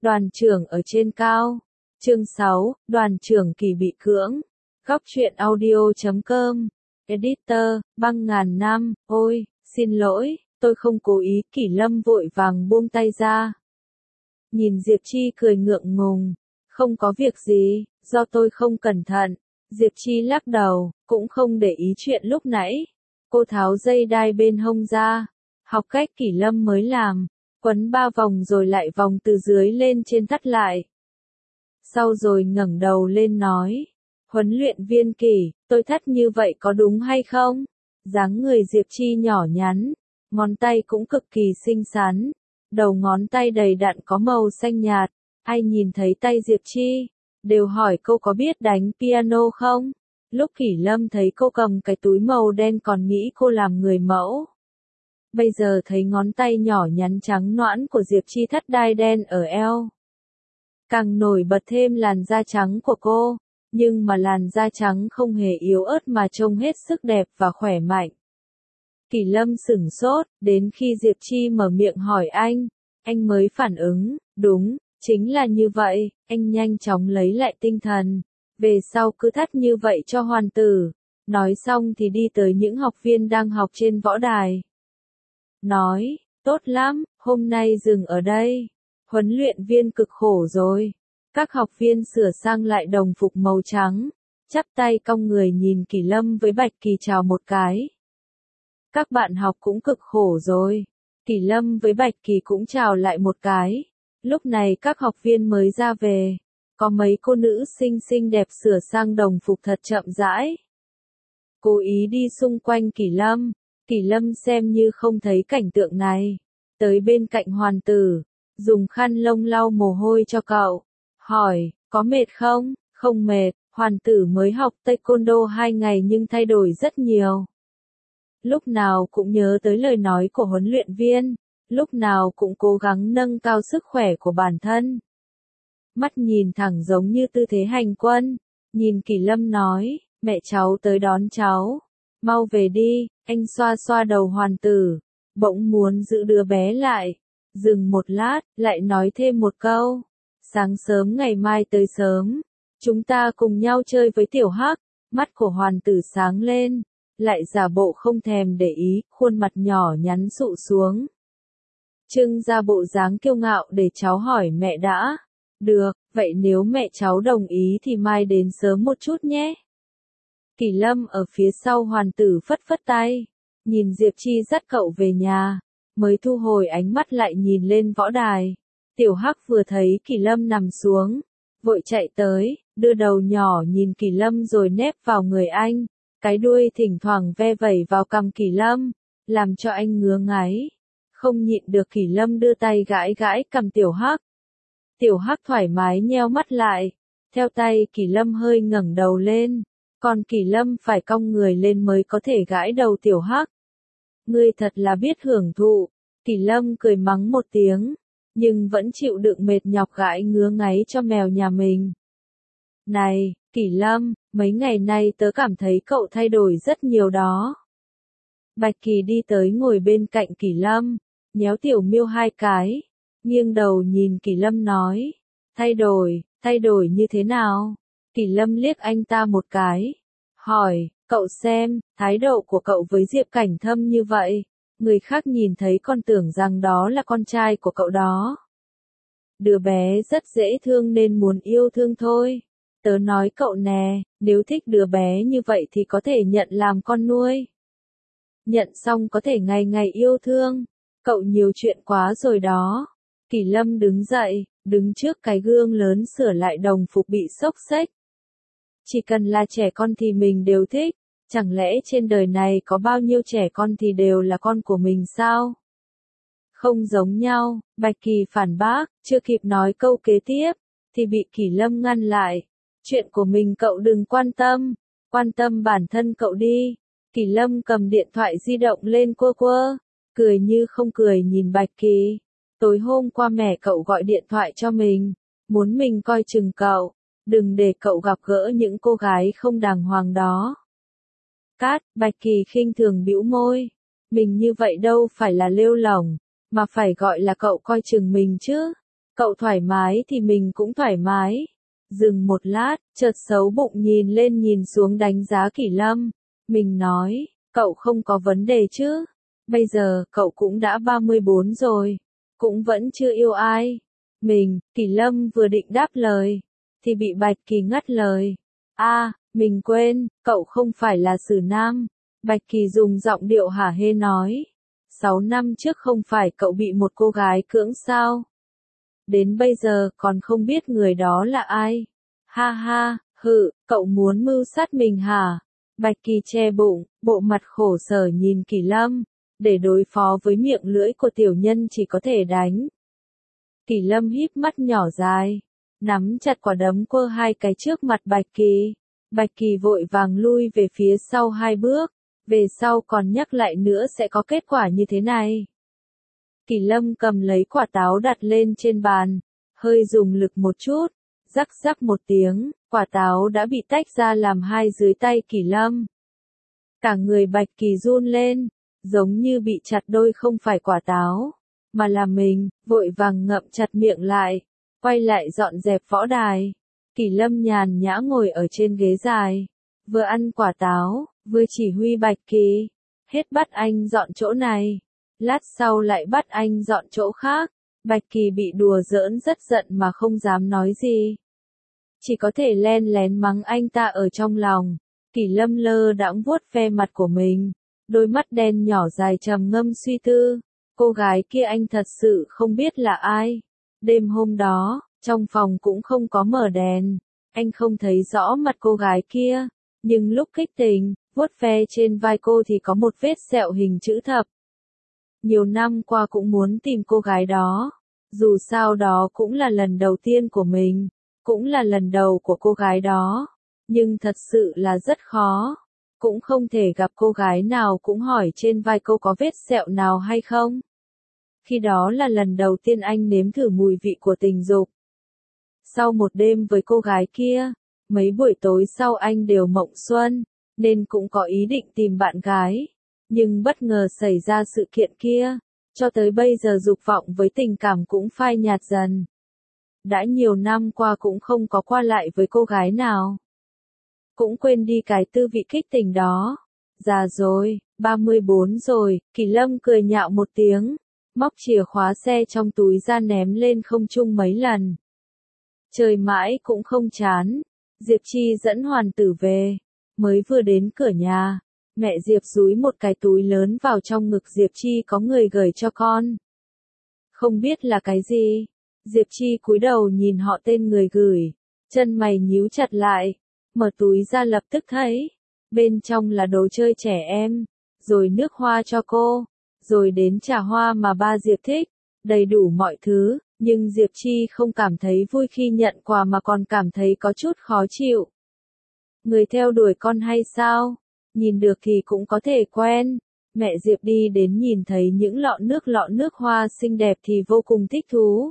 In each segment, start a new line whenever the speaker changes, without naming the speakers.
Đoàn trưởng ở trên cao. Chương 6, đoàn trưởng Kỳ bị cưỡng. Góc truyện audio.com. Editor, băng ngàn năm, ôi, xin lỗi, tôi không cố ý. Kỷ Lâm vội vàng buông tay ra. Nhìn Diệp Chi cười ngượng ngùng. Không có việc gì, do tôi không cẩn thận. Diệp Chi lắc đầu, cũng không để ý chuyện lúc nãy. Cô tháo dây đai bên hông ra. Học cách Kỷ Lâm mới làm. Quấn 3 vòng rồi lại vòng từ dưới lên trên thắt lại. Sau rồi ngẩng đầu lên nói. Huấn luyện viên Kỷ, tôi thắt như vậy có đúng hay không? Dáng người Diệp Chi nhỏ nhắn. Ngón tay cũng cực kỳ xinh xắn. Đầu ngón tay đầy đặn có màu xanh nhạt. Ai nhìn thấy tay Diệp Chi, đều hỏi cô có biết đánh piano không? Lúc Kỷ Lâm thấy cô cầm cái túi màu đen còn nghĩ cô làm người mẫu. Bây giờ thấy ngón tay nhỏ nhắn trắng nõn của Diệp Chi thắt đai đen ở eo. Càng nổi bật thêm làn da trắng của cô, nhưng mà làn da trắng không hề yếu ớt mà trông hết sức đẹp và khỏe mạnh. Kỷ Lâm sửng sốt, đến khi Diệp Chi mở miệng hỏi anh mới phản ứng, đúng, chính là như vậy, anh nhanh chóng lấy lại tinh thần, về sau cứ thắt như vậy cho hoàn tử. Nói xong thì đi tới những học viên đang học trên võ đài. Nói, tốt lắm, hôm nay dừng ở đây. Huấn luyện viên cực khổ rồi. Các học viên sửa sang lại đồng phục màu trắng, chắp tay cong người nhìn Kỷ Lâm với Bạch Kỳ chào một cái. Các bạn học cũng cực khổ rồi. Kỷ Lâm với Bạch Kỳ cũng chào lại một cái. Lúc này các học viên mới ra về. Có mấy cô nữ xinh xinh đẹp sửa sang đồng phục thật chậm rãi. Cố ý đi xung quanh Kỷ Lâm. Kỷ Lâm xem như không thấy cảnh tượng này. Tới bên cạnh hoàn tử, dùng khăn lông lau mồ hôi cho cậu. Hỏi, có mệt không? Không mệt, hoàn tử mới học taekwondo 2 ngày nhưng thay đổi rất nhiều. Lúc nào cũng nhớ tới lời nói của huấn luyện viên, lúc nào cũng cố gắng nâng cao sức khỏe của bản thân. Mắt nhìn thẳng giống như tư thế hành quân, nhìn Kỷ Lâm nói, mẹ cháu tới đón cháu. Mau về đi, anh xoa xoa đầu hoàn tử, bỗng muốn giữ đứa bé lại. Dừng một lát, lại nói thêm một câu. Sáng sớm ngày mai tới sớm, chúng ta cùng nhau chơi với Tiểu Hắc. Mắt của hoàn tử sáng lên, lại giả bộ không thèm để ý, khuôn mặt nhỏ nhắn sụ xuống. Trưng ra bộ dáng kiêu ngạo để cháu hỏi mẹ đã. Được, vậy nếu mẹ cháu đồng ý thì mai đến sớm một chút nhé. Kỷ Lâm ở phía sau hoàn tử phất phất tay, nhìn Diệp Chi dắt cậu về nhà, mới thu hồi ánh mắt lại nhìn lên võ đài. Tiểu Hắc vừa thấy Kỷ Lâm nằm xuống, vội chạy tới, đưa đầu nhỏ nhìn Kỷ Lâm rồi nép vào người anh, cái đuôi thỉnh thoảng ve vẩy vào cằm Kỷ Lâm, làm cho anh ngứa ngáy. Không nhịn được Kỷ Lâm đưa tay gãi gãi cằm Tiểu Hắc. Tiểu Hắc thoải mái nheo mắt lại, theo tay Kỷ Lâm hơi ngẩng đầu lên, còn Kỷ Lâm phải cong người lên mới có thể gãi đầu Tiểu Hắc. Ngươi thật là biết hưởng thụ. Kỷ Lâm cười mắng một tiếng, nhưng vẫn chịu đựng mệt nhọc gãi ngứa ngáy cho mèo nhà mình. Này, Kỷ Lâm, mấy ngày nay tớ cảm thấy cậu thay đổi rất nhiều đó. Bạch Kỳ đi tới ngồi bên cạnh Kỷ Lâm, nhéo Tiểu Miêu 2 cái, nghiêng đầu nhìn Kỷ Lâm nói, thay đổi như thế nào? Kỷ Lâm liếc anh ta một cái, hỏi, cậu xem, thái độ của cậu với Diệp Cảnh Thâm như vậy, người khác nhìn thấy còn tưởng rằng đó là con trai của cậu đó. Đứa bé rất dễ thương nên muốn yêu thương thôi. Tớ nói cậu nè, nếu thích đứa bé như vậy thì có thể nhận làm con nuôi. Nhận xong có thể ngày ngày yêu thương. Cậu nhiều chuyện quá rồi đó. Kỷ Lâm đứng dậy, đứng trước cái gương lớn sửa lại đồng phục bị xốc xếch. Chỉ cần là trẻ con thì mình đều thích. Chẳng lẽ trên đời này có bao nhiêu trẻ con thì đều là con của mình sao? Không giống nhau, Bạch Kỳ phản bác, chưa kịp nói câu kế tiếp, thì bị Kỷ Lâm ngăn lại. Chuyện của mình cậu đừng quan tâm bản thân cậu đi. Kỷ Lâm cầm điện thoại di động lên quơ quơ, cười như không cười nhìn Bạch Kỳ. Tối hôm qua mẹ cậu gọi điện thoại cho mình, muốn mình coi chừng cậu, đừng để cậu gặp gỡ những cô gái không đàng hoàng đó. Bạch Kỳ khinh thường bĩu môi, mình như vậy đâu phải là lêu lỏng, mà phải gọi là cậu coi chừng mình chứ. Cậu thoải mái thì mình cũng thoải mái. Dừng một lát, chợt xấu bụng nhìn lên nhìn xuống đánh giá Kỷ Lâm. Mình nói, cậu không có vấn đề chứ? Bây giờ, cậu cũng đã 34 rồi. Cũng vẫn chưa yêu ai. Kỷ Lâm vừa định đáp lời. Thì bị Bạch Kỳ ngắt lời. Mình quên, cậu không phải là Sử Nam. Bạch Kỳ dùng giọng điệu hả hê nói. 6 năm trước không phải cậu bị một cô gái cưỡng sao? Đến bây giờ còn không biết người đó là ai. Ha ha, cậu muốn mưu sát mình hả? Bạch Kỳ che bụng, bộ mặt khổ sở nhìn Kỷ Lâm. Để đối phó với miệng lưỡi của tiểu nhân chỉ có thể đánh. Kỷ Lâm híp mắt nhỏ dài, nắm chặt quả đấm quơ hai cái trước mặt Bạch Kỳ. Bạch Kỳ vội vàng lui về phía sau 2 bước, về sau còn nhắc lại nữa sẽ có kết quả như thế này. Kỷ Lâm cầm lấy quả táo đặt lên trên bàn, hơi dùng lực một chút, rắc rắc một tiếng, quả táo đã bị tách ra làm hai dưới tay Kỷ Lâm. Cả người Bạch Kỳ run lên, giống như bị chặt đôi không phải quả táo, mà là mình, vội vàng ngậm chặt miệng lại, quay lại dọn dẹp võ đài. Kỷ Lâm nhàn nhã ngồi ở trên ghế dài, vừa ăn quả táo, vừa chỉ huy Bạch Kỳ, hết bắt anh dọn chỗ này, lát sau lại bắt anh dọn chỗ khác. Bạch Kỳ bị đùa giỡn rất giận mà không dám nói gì. Chỉ có thể len lén mắng anh ta ở trong lòng. Kỷ Lâm lơ đãng vuốt ve mặt của mình, đôi mắt đen nhỏ dài trầm ngâm suy tư. Cô gái kia anh thật sự không biết là ai. Đêm hôm đó, trong phòng cũng không có mở đèn, anh không thấy rõ mặt cô gái kia, nhưng lúc kích tình, vuốt ve trên vai cô thì có một vết sẹo hình chữ thập. Nhiều năm qua cũng muốn tìm cô gái đó, dù sao đó cũng là lần đầu tiên của mình, cũng là lần đầu của cô gái đó, nhưng thật sự là rất khó, cũng không thể gặp cô gái nào cũng hỏi trên vai cô có vết sẹo nào hay không. Khi đó là lần đầu tiên anh nếm thử mùi vị của tình dục. Sau một đêm với cô gái kia, mấy buổi tối sau anh đều mộng xuân, nên cũng có ý định tìm bạn gái. Nhưng bất ngờ xảy ra sự kiện kia, cho tới bây giờ dục vọng với tình cảm cũng phai nhạt dần. Đã nhiều năm qua cũng không có qua lại với cô gái nào. Cũng quên đi cái tư vị kích tình đó. Già rồi, 34 rồi, Kỷ Lâm cười nhạo một tiếng, móc chìa khóa xe trong túi ra ném lên không trung mấy lần. Chơi mãi cũng không chán. Diệp Chi dẫn Hoàn Tử về. Mới vừa đến cửa nhà, mẹ Diệp dúi một cái túi lớn vào trong ngực Diệp Chi có người gửi cho con. Không biết là cái gì. Diệp Chi cúi đầu nhìn họ tên người gửi, chân mày nhíu chặt lại, mở túi ra lập tức thấy, bên trong là đồ chơi trẻ em, rồi nước hoa cho cô, rồi đến trà hoa mà ba Diệp thích, đầy đủ mọi thứ, nhưng Diệp Chi không cảm thấy vui khi nhận quà mà còn cảm thấy có chút khó chịu. Người theo đuổi con hay sao? Nhìn được thì cũng có thể quen. Mẹ Diệp đi đến nhìn thấy những lọ nước hoa xinh đẹp thì vô cùng thích thú.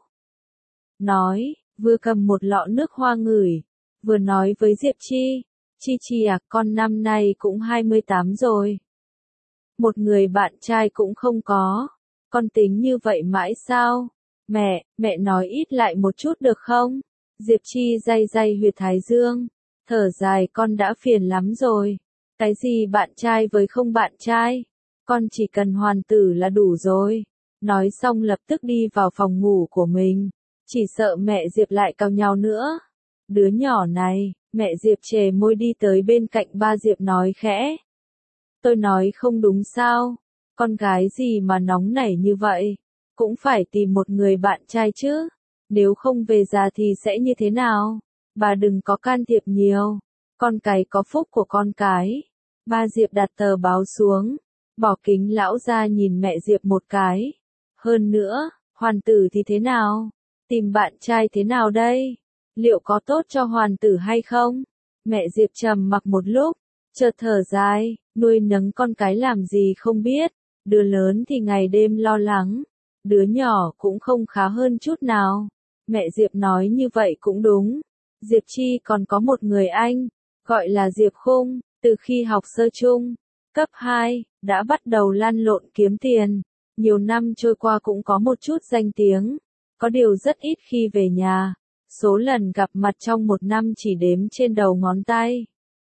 Nói, vừa cầm một lọ nước hoa ngửi, vừa nói với Diệp Chi, Chi à, con năm nay cũng 28 rồi. Một người bạn trai cũng không có, con tính như vậy mãi sao? Mẹ nói ít lại một chút được không? Diệp Chi day day huyệt thái dương, thở dài con đã phiền lắm rồi. Cái gì bạn trai với không bạn trai? Con chỉ cần Hoàn Tử là đủ rồi. Nói xong lập tức đi vào phòng ngủ của mình. Chỉ sợ mẹ Diệp lại cào nhau nữa. Đứa nhỏ này, mẹ Diệp chề môi đi tới bên cạnh ba Diệp nói khẽ. Tôi nói không đúng sao? Con gái gì mà nóng nảy như vậy? Cũng phải tìm một người bạn trai chứ. Nếu không về già thì sẽ như thế nào? Bà đừng có can thiệp nhiều. Con cái có phúc của con cái. Ba Diệp đặt tờ báo xuống, bỏ kính lão ra nhìn mẹ Diệp một cái. Hơn nữa, Hoàn Tử thì thế nào? Tìm bạn trai thế nào đây? Liệu có tốt cho Hoàn Tử hay không? Mẹ Diệp trầm mặc một lúc, chợt thở dài, nuôi nấng con cái làm gì không biết, đứa lớn thì ngày đêm lo lắng, đứa nhỏ cũng không khá hơn chút nào. Mẹ Diệp nói như vậy cũng đúng. Diệp Chi còn có một người anh, gọi là Diệp Khung, từ khi học sơ chung, cấp 2, đã bắt đầu lăn lộn kiếm tiền. Nhiều năm trôi qua cũng có một chút danh tiếng, có điều rất ít khi về nhà, số lần gặp mặt trong một năm chỉ đếm trên đầu ngón tay.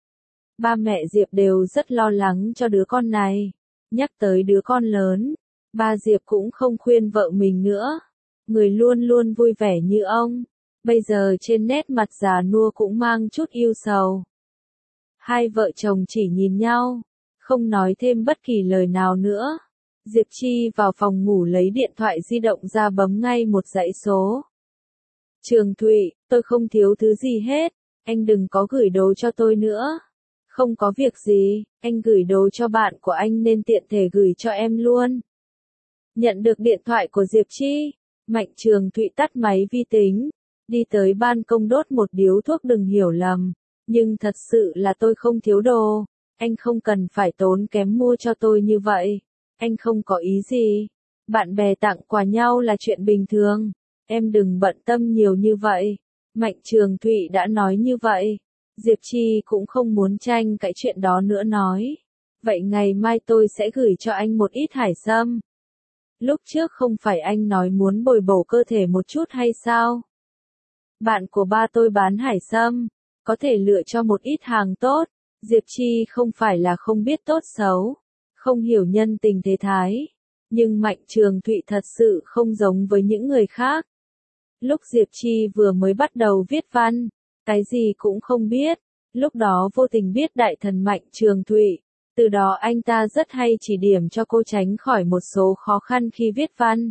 Ba mẹ Diệp đều rất lo lắng cho đứa con này. Nhắc tới đứa con lớn, ba Diệp cũng không khuyên vợ mình nữa. Người luôn luôn vui vẻ như ông, bây giờ trên nét mặt già nua cũng mang chút ưu sầu. Hai vợ chồng chỉ nhìn nhau, không nói thêm bất kỳ lời nào nữa. Diệp Chi vào phòng ngủ lấy điện thoại di động ra bấm ngay một dãy số. Trường Thụy, tôi không thiếu thứ gì hết, anh đừng có gửi đồ cho tôi nữa. Không có việc gì, anh gửi đồ cho bạn của anh nên tiện thể gửi cho em luôn. Nhận được điện thoại của Diệp Chi, Mạnh Trường Thụy tắt máy vi tính, đi tới ban công đốt một điếu thuốc. Đừng hiểu lầm, nhưng thật sự là tôi không thiếu đồ, anh không cần phải tốn kém mua cho tôi như vậy, anh không có ý gì. Bạn bè tặng quà nhau là chuyện bình thường, em đừng bận tâm nhiều như vậy. Mạnh Trường Thụy đã nói như vậy. Diệp Chi cũng không muốn tranh cãi chuyện đó nữa, nói. Vậy ngày mai tôi sẽ gửi cho anh một ít hải sâm. Lúc trước không phải anh nói muốn bồi bổ cơ thể một chút hay sao? Bạn của ba tôi bán hải sâm, có thể lựa cho một ít hàng tốt. Diệp Chi không phải là không biết tốt xấu, không hiểu nhân tình thế thái. Nhưng Mạnh Trường Thụy thật sự không giống với những người khác. Lúc Diệp Chi vừa mới bắt đầu viết văn, cái gì cũng không biết, lúc đó vô tình biết đại thần Mạnh Trường Thụy, từ đó anh ta rất hay chỉ điểm cho cô tránh khỏi một số khó khăn khi viết văn.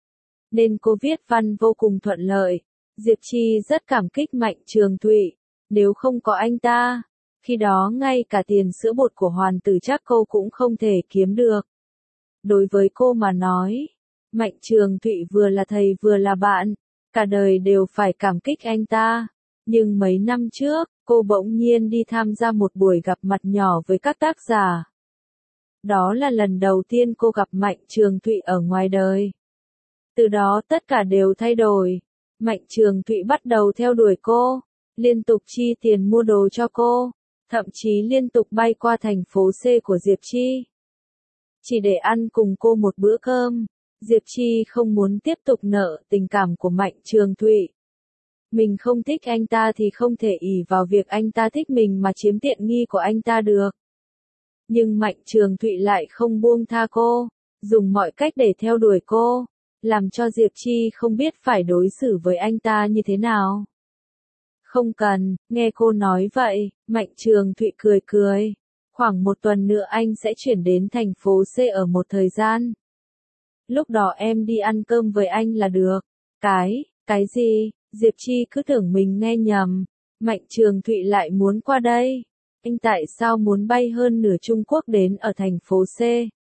Nên cô viết văn vô cùng thuận lợi. Diệp Chi rất cảm kích Mạnh Trường Thụy, nếu không có anh ta, khi đó ngay cả tiền sữa bột của Hoàn Tử chắc cô cũng không thể kiếm được. Đối với cô mà nói, Mạnh Trường Thụy vừa là thầy vừa là bạn, cả đời đều phải cảm kích anh ta. Nhưng mấy năm trước, cô bỗng nhiên đi tham gia một buổi gặp mặt nhỏ với các tác giả. Đó là lần đầu tiên cô gặp Mạnh Trường Thụy ở ngoài đời. Từ đó tất cả đều thay đổi. Mạnh Trường Thụy bắt đầu theo đuổi cô, liên tục chi tiền mua đồ cho cô, thậm chí liên tục bay qua thành phố C của Diệp Chi, chỉ để ăn cùng cô một bữa cơm. Diệp Chi không muốn tiếp tục nợ tình cảm của Mạnh Trường Thụy. Mình không thích anh ta thì không thể ỷ vào việc anh ta thích mình mà chiếm tiện nghi của anh ta được. Nhưng Mạnh Trường Thụy lại không buông tha cô, dùng mọi cách để theo đuổi cô, làm cho Diệp Chi không biết phải đối xử với anh ta như thế nào. Không cần, nghe cô nói vậy, Mạnh Trường Thụy cười cười. Khoảng một tuần nữa anh sẽ chuyển đến thành phố C ở một thời gian. Lúc đó em đi ăn cơm với anh là được. Cái gì? Diệp Chi cứ tưởng mình nghe nhầm. Mạnh Trường Thụy lại muốn qua đây. Anh tại sao muốn bay hơn nửa Trung Quốc đến ở thành phố C?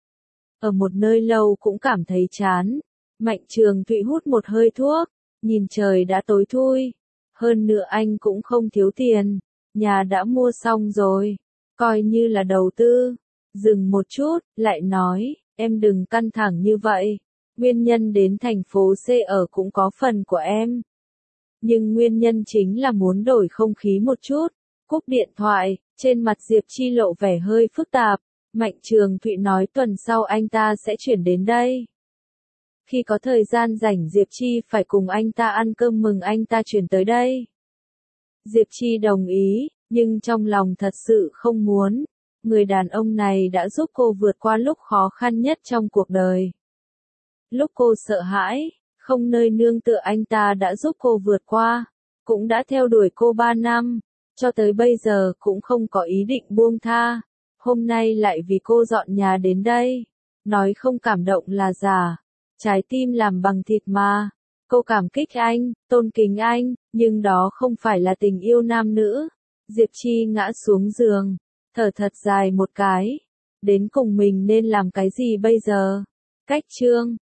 Ở một nơi lâu cũng cảm thấy chán. Mạnh Trường Thụy hút một hơi thuốc, nhìn trời đã tối thui. Hơn nữa anh cũng không thiếu tiền, nhà đã mua xong rồi, coi như là đầu tư. Dừng một chút, lại nói, em đừng căng thẳng như vậy. Nguyên nhân đến thành phố C ở cũng có phần của em. Nhưng nguyên nhân chính là muốn đổi không khí một chút. Cúp điện thoại, trên mặt Diệp Chi lộ vẻ hơi phức tạp. Mạnh Trường Thụy nói tuần sau anh ta sẽ chuyển đến đây. Khi có thời gian rảnh Diệp Chi phải cùng anh ta ăn cơm mừng anh ta chuyển tới đây. Diệp Chi đồng ý, nhưng trong lòng thật sự không muốn. Người đàn ông này đã giúp cô vượt qua lúc khó khăn nhất trong cuộc đời. Lúc cô sợ hãi, không nơi nương tựa anh ta đã giúp cô vượt qua, cũng đã theo đuổi cô 3 năm, cho tới bây giờ cũng không có ý định buông tha. Hôm nay lại vì cô dọn nhà đến đây, nói không cảm động là giả, trái tim làm bằng thịt mà. Cô cảm kích anh, tôn kính anh, nhưng đó không phải là tình yêu nam nữ. Diệp Chi ngã xuống giường, thở thật dài một cái. Đến cùng mình nên làm cái gì bây giờ? Cách chương